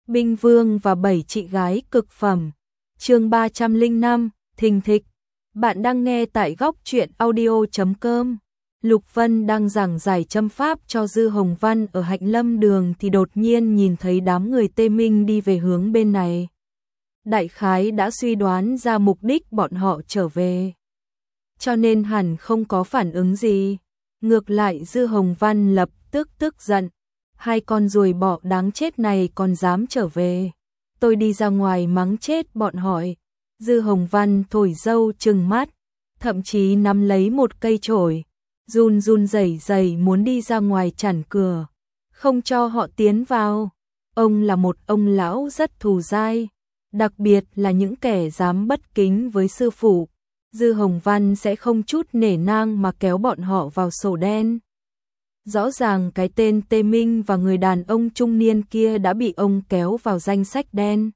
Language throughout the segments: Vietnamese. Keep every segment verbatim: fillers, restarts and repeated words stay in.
Binh Vương và bảy chị gái cực phẩm. Chương ba trăm lẻ năm, thình thịch. Bạn đang nghe tại góc truyện audio chấm com. Lục Vân đang giảng giải châm pháp cho Dư Hồng Văn ở Hạnh Lâm Đường thì đột nhiên nhìn thấy đám người Tê Minh đi về hướng bên này. Đại khái đã suy đoán ra mục đích bọn họ trở về, cho nên hẳn không có phản ứng gì. Ngược lại Dư Hồng Văn lập tức tức giận. Hai con ruồi bọ đáng chết này còn dám trở về. Tôi đi ra ngoài mắng chết bọn họ. Dư Hồng Văn thổi dâu trừng mắt, thậm chí nắm lấy một cây chổi, run run rẩy rẩy muốn đi ra ngoài chặn cửa, không cho họ tiến vào. Ông là một ông lão rất thù dai, đặc biệt là những kẻ dám bất kính với sư phụ. Dư Hồng Văn sẽ không chút nể nang mà kéo bọn họ vào sổ đen. Rõ ràng cái tên Tê Minh và người đàn ông trung niên kia đã bị ông kéo vào danh sách đen.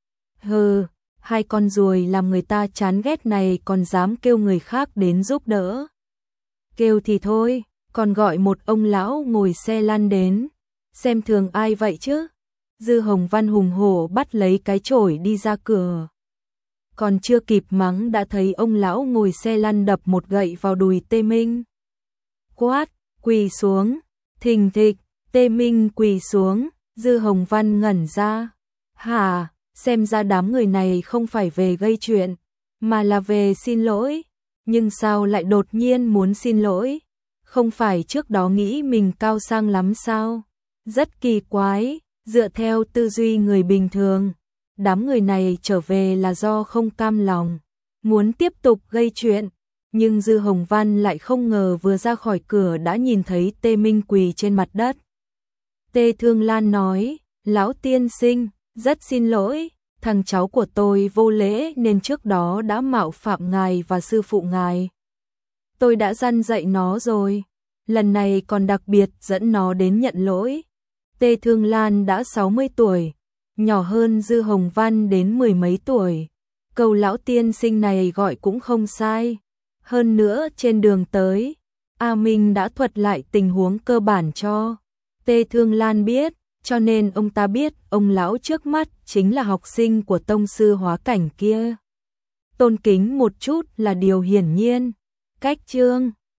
Hừ, hai con ruồi làm người ta chán ghét này còn dám kêu người khác đến giúp đỡ. Kêu thì thôi, còn gọi một ông lão ngồi xe lăn đến. Xem thường ai vậy chứ? Dư Hồng Văn hùng hổ bắt lấy cái chổi đi ra cửa. Còn chưa kịp mắng đã thấy ông lão ngồi xe lăn đập một gậy vào đùi Tê Minh. Quát, quỳ xuống, thình thịch, Tê Minh quỳ xuống. Dư Hồng Văn ngẩn ra. Hả, xem ra đám người này không phải về gây chuyện, mà là về xin lỗi. Nhưng sao lại đột nhiên muốn xin lỗi? Không phải trước đó nghĩ mình cao sang lắm sao? Rất kỳ quái, dựa theo tư duy người bình thường, đám người này trở về là do không cam lòng, muốn tiếp tục gây chuyện. Nhưng Dư Hồng Văn lại không ngờ vừa ra khỏi cửa đã nhìn thấy Tê Minh quỳ trên mặt đất. Tê Thương Lan nói, lão tiên sinh, rất xin lỗi, thằng cháu của tôi vô lễ nên trước đó đã mạo phạm ngài và sư phụ ngài. Tôi đã răn dạy nó rồi, lần này còn đặc biệt dẫn nó đến nhận lỗi. Tê Thương Lan đã sáu mươi tuổi, nhỏ hơn Dư Hồng Văn đến mười mấy tuổi. Câu lão tiên sinh này gọi cũng không sai. Hơn nữa trên đường tới, A Minh đã thuật lại tình huống cơ bản cho Tê Thương Lan biết, cho nên ông ta biết ông lão trước mắt chính là học sinh của tông sư hóa cảnh kia. Tôn kính một chút là điều hiển nhiên. Cách chương